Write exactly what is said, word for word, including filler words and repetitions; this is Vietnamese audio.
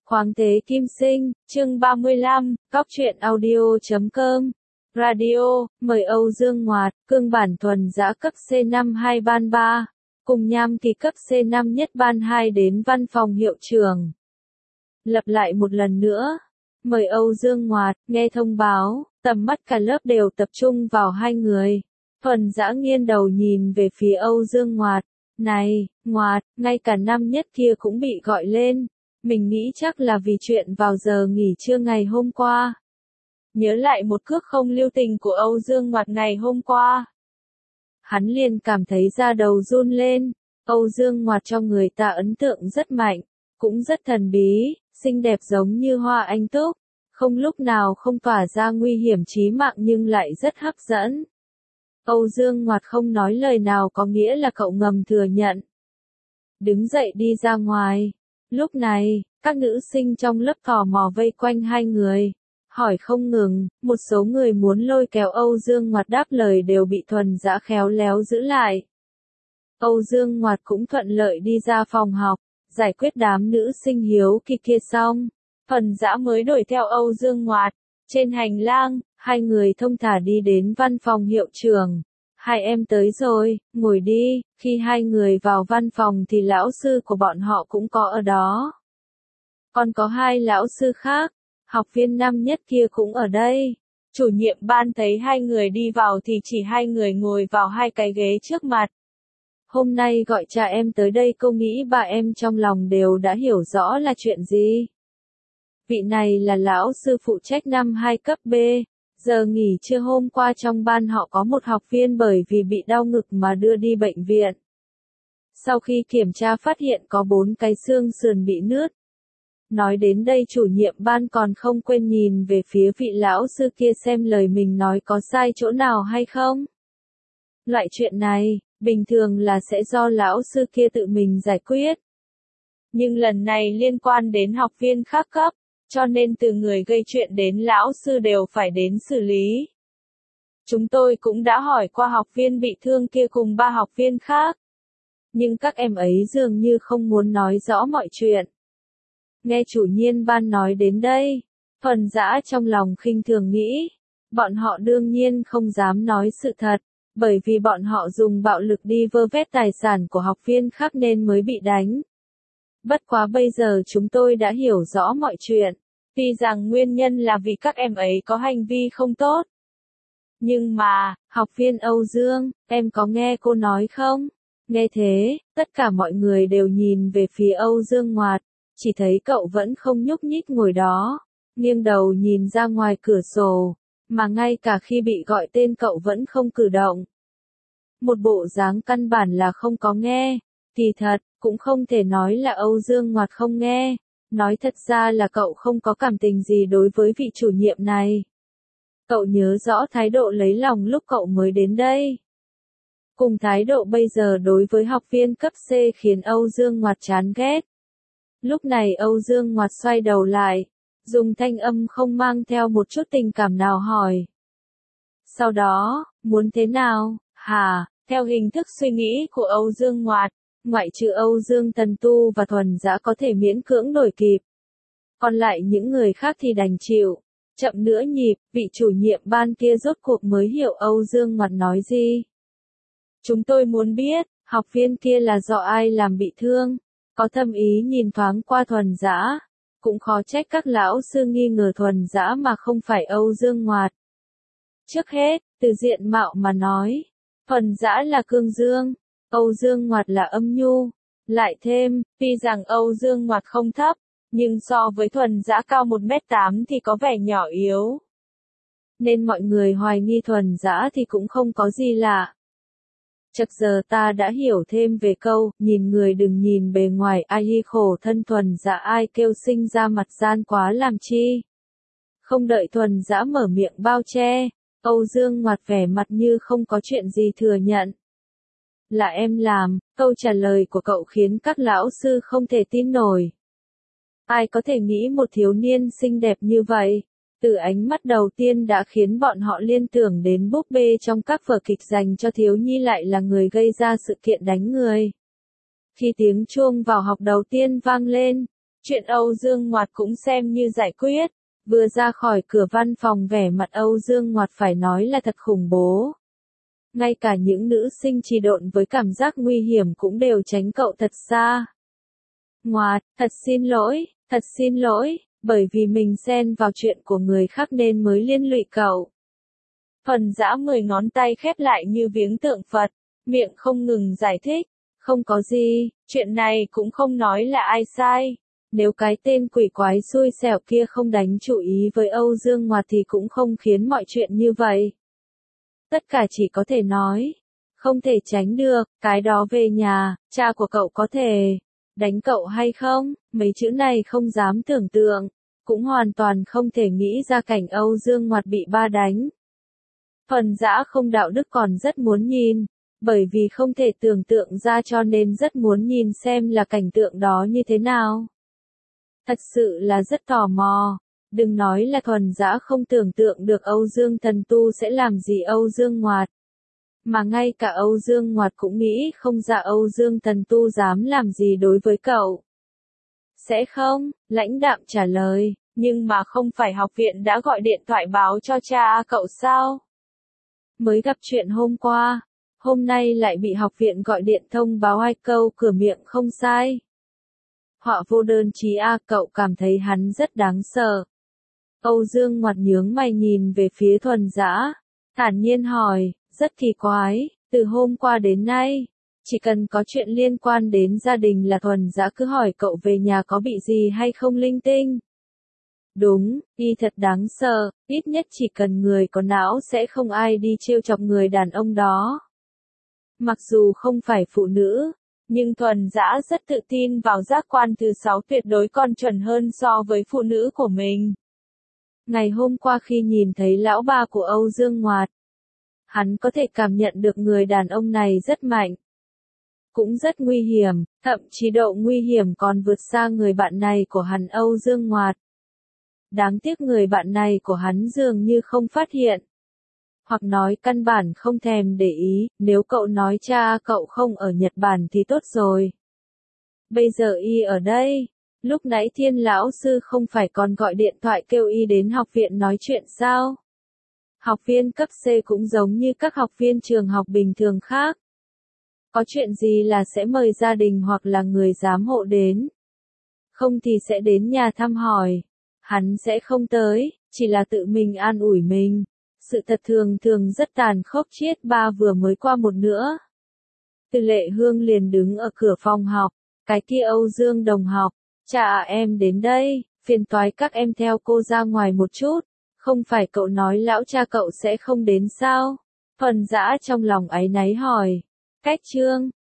Khoáng thế kim sinh, chương ba mươi lăm, cóc truyện audio chấm com, radio, mời Âu Dương Ngoạt, cương bản thuần dã cấp C năm hai ban ba, cùng nham kỳ cấp C năm nhất ban hai đến văn phòng hiệu trưởng. Lặp lại một lần nữa, mời Âu Dương Ngoạt, nghe thông báo, tầm mắt cả lớp đều tập trung vào hai người. Thuần dã nghiêng đầu nhìn về phía Âu Dương Ngoạt, này, Ngoạt, ngay cả năm nhất kia cũng bị gọi lên. Mình nghĩ chắc là vì chuyện vào giờ nghỉ trưa ngày hôm qua. Nhớ lại một cước không lưu tình của Âu Dương Ngoạt ngày hôm qua. Hắn liền cảm thấy da đầu run lên. Âu Dương Ngoạt cho người ta ấn tượng rất mạnh, cũng rất thần bí, xinh đẹp giống như hoa anh túc, không lúc nào không tỏa ra nguy hiểm chí mạng nhưng lại rất hấp dẫn. Âu Dương Ngoạt không nói lời nào có nghĩa là cậu ngầm thừa nhận. Đứng dậy đi ra ngoài. Lúc này, các nữ sinh trong lớp tò mò vây quanh hai người, hỏi không ngừng, một số người muốn lôi kéo Âu Dương Ngoạt đáp lời đều bị Thuần Dã khéo léo giữ lại. Âu Dương Ngoạt cũng thuận lợi đi ra phòng học, giải quyết đám nữ sinh hiếu kỳ kia xong, Thuần Dã mới đuổi theo Âu Dương Ngoạt. Trên hành lang, hai người thông thả đi đến văn phòng hiệu trưởng. Hai em tới rồi, ngồi đi. Khi hai người vào văn phòng thì lão sư của bọn họ cũng có ở đó. Còn có hai lão sư khác, học viên năm nhất kia cũng ở đây. Chủ nhiệm ban thấy hai người đi vào thì chỉ hai người ngồi vào hai cái ghế trước mặt. Hôm nay gọi cha em tới đây, cô nghĩ ba em trong lòng đều đã hiểu rõ là chuyện gì. Vị này là lão sư phụ trách năm hai cấp B. Giờ nghỉ trưa hôm qua trong ban họ có một học viên bởi vì bị đau ngực mà đưa đi bệnh viện. Sau khi kiểm tra phát hiện có bốn cái xương sườn bị nứt. Nói đến đây chủ nhiệm ban còn không quên nhìn về phía vị lão sư kia xem lời mình nói có sai chỗ nào hay không. Loại chuyện này, bình thường là sẽ do lão sư kia tự mình giải quyết. Nhưng lần này liên quan đến học viên khác cấp, cho nên từ người gây chuyện đến lão sư đều phải đến xử lý. Chúng tôi cũng đã hỏi qua học viên bị thương kia cùng ba học viên khác. Nhưng các em ấy dường như không muốn nói rõ mọi chuyện. Nghe chủ nhiệm ban nói đến đây, Thuần Dã trong lòng khinh thường nghĩ, bọn họ đương nhiên không dám nói sự thật, bởi vì bọn họ dùng bạo lực đi vơ vét tài sản của học viên khác nên mới bị đánh. Bất quá bây giờ chúng tôi đã hiểu rõ mọi chuyện, tuy rằng nguyên nhân là vì các em ấy có hành vi không tốt. Nhưng mà, học viên Âu Dương, em có nghe cô nói không? Nghe thế, tất cả mọi người đều nhìn về phía Âu Dương Ngoạt, chỉ thấy cậu vẫn không nhúc nhích ngồi đó, nghiêng đầu nhìn ra ngoài cửa sổ, mà ngay cả khi bị gọi tên cậu vẫn không cử động. Một bộ dáng căn bản là không có nghe, kỳ thật, cũng không thể nói là Âu Dương Ngoạt không nghe, nói thật ra là cậu không có cảm tình gì đối với vị chủ nhiệm này. Cậu nhớ rõ thái độ lấy lòng lúc cậu mới đến đây. Cùng thái độ bây giờ đối với học viên cấp C khiến Âu Dương Ngoạt chán ghét. Lúc này Âu Dương Ngoạt xoay đầu lại, dùng thanh âm không mang theo một chút tình cảm nào hỏi. Sau đó, muốn thế nào, hả? Theo hình thức suy nghĩ của Âu Dương Ngoạt, ngoại trừ Âu Dương Tần Tu và Thuần Dã có thể miễn cưỡng đổi kịp. Còn lại những người khác thì đành chịu. Chậm nữa nhịp, vị chủ nhiệm ban kia rốt cuộc mới hiểu Âu Dương Ngoạt nói gì. Chúng tôi muốn biết, học viên kia là do ai làm bị thương, có thâm ý nhìn thoáng qua Thuần Dã, cũng khó trách các lão sư nghi ngờ Thuần Dã mà không phải Âu Dương Ngoạt. Trước hết, từ diện mạo mà nói, Thuần Dã là cương dương, Âu Dương Ngoạt là âm nhu. Lại thêm, tuy rằng Âu Dương Ngoạt không thấp, nhưng so với Thuần Dã cao một mét tám thì có vẻ nhỏ yếu. Nên mọi người hoài nghi Thuần Dã thì cũng không có gì lạ. Chật giờ ta đã hiểu thêm về câu, nhìn người đừng nhìn bề ngoài, ai khổ thân Thuần Dã ai kêu sinh ra mặt gian quá làm chi. Không đợi Thuần Dã mở miệng bao che, Âu Dương Ngoạt vẻ mặt như không có chuyện gì thừa nhận. Là em làm, câu trả lời của cậu khiến các lão sư không thể tin nổi. Ai có thể nghĩ một thiếu niên xinh đẹp như vậy, từ ánh mắt đầu tiên đã khiến bọn họ liên tưởng đến búp bê trong các vở kịch dành cho thiếu nhi lại là người gây ra sự kiện đánh người. Khi tiếng chuông vào học đầu tiên vang lên, Chuyện Âu Dương Ngoạt cũng xem như giải quyết. Vừa ra khỏi cửa văn phòng vẻ mặt Âu Dương Ngoạt phải nói là thật khủng bố. Ngay cả những nữ sinh trì độn với cảm giác nguy hiểm cũng đều tránh cậu thật xa. Ngoạt, thật xin lỗi, thật xin lỗi, bởi vì mình xen vào chuyện của người khác nên mới liên lụy cậu. Thuần Dã mười ngón tay khép lại như viếng tượng Phật, miệng không ngừng giải thích. Không có gì, chuyện này cũng không nói là ai sai. Nếu cái tên quỷ quái xui xẻo kia không đánh chú ý với Âu Dương Ngoạt thì cũng không khiến mọi chuyện như vậy. Tất cả chỉ có thể nói, không thể tránh được, cái đó về nhà, cha của cậu có thể đánh cậu hay không, mấy chữ này không dám tưởng tượng, cũng hoàn toàn không thể nghĩ ra cảnh Âu Dương Ngoạt bị ba đánh. Thuần Dã không đạo đức còn rất muốn nhìn, bởi vì không thể tưởng tượng ra cho nên rất muốn nhìn xem là cảnh tượng đó như thế nào. Thật sự là rất tò mò, đừng nói là Thuần Dã không tưởng tượng được Âu Dương Thần Tu sẽ làm gì Âu Dương Ngoạt. Mà ngay cả Âu Dương Ngoạt cũng nghĩ không ra Âu Dương Thần Tu dám làm gì đối với cậu. Sẽ không, lãnh đạm trả lời, nhưng mà không phải học viện đã gọi điện thoại báo cho cha cậu sao? Mới gặp chuyện hôm qua, hôm nay lại bị học viện gọi điện thông báo hai câu cửa miệng không sai. Họa vô đơn chí a cậu cảm thấy hắn rất đáng sợ. Âu Dương Ngoạt nhướng mày nhìn về phía Thuần Dã, thản nhiên hỏi, rất kỳ quái, từ hôm qua đến nay, chỉ cần có chuyện liên quan đến gia đình là Thuần Dã cứ hỏi cậu về nhà có bị gì hay không linh tinh. Đúng, y thật đáng sợ, ít nhất chỉ cần người có não sẽ không ai đi trêu chọc người đàn ông đó. Mặc dù không phải phụ nữ, nhưng Thuần Dã rất tự tin vào giác quan thứ sáu tuyệt đối còn chuẩn hơn so với phụ nữ của mình. Ngày hôm qua khi nhìn thấy lão ba của Âu Dương Ngoạt, hắn có thể cảm nhận được người đàn ông này rất mạnh. Cũng rất nguy hiểm, thậm chí độ nguy hiểm còn vượt xa người bạn này của hắn Âu Dương Ngoạt. Đáng tiếc người bạn này của hắn dường như không phát hiện. Hoặc nói căn bản không thèm để ý, nếu cậu nói cha cậu không ở Nhật Bản thì tốt rồi. Bây giờ y ở đây, lúc nãy Thiên lão sư không phải còn gọi điện thoại kêu y đến học viện nói chuyện sao? Học viên cấp C cũng giống như các học viên trường học bình thường khác. Có chuyện gì là sẽ mời gia đình hoặc là người giám hộ đến. Không thì sẽ đến nhà thăm hỏi. Hắn sẽ không tới, chỉ là tự mình an ủi mình. Sự thật thường thường rất tàn khốc. Triết ba vừa mới qua một nữa. Từ Lệ Hương liền đứng ở cửa phòng học. Cái kia Âu Dương đồng học. Cha à, em đến đây, phiền toái các em theo cô ra ngoài một chút. Không phải cậu nói lão cha cậu sẽ không đến sao? Thuần Dã trong lòng áy náy hỏi. Cách chương